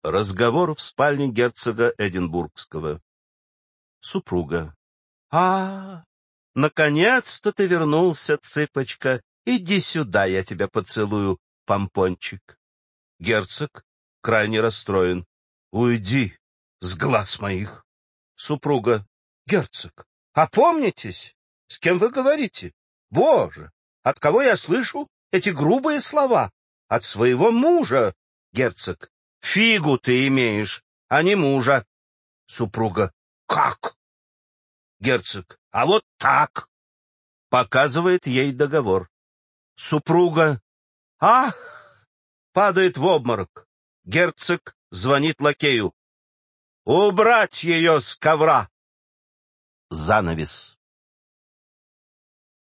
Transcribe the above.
Разговор в спальне герцога Эдинбургского. Супруга. Наконец-то ты вернулся, цыпочка. Иди сюда, я тебя поцелую, помпончик. Герцог крайне расстроен. Уйди с глаз моих. Супруга. Герцог, опомнитесь, с кем вы говорите? Боже, от кого я слышу эти грубые слова? От своего мужа. Герцог. Фигу ты имеешь, а не мужа. Супруга. Как? Герцог. А вот так. Показывает ей договор. Супруга. Ах! Падает в обморок. Герцог звонит лакею. Убрать ее с ковра. Занавес.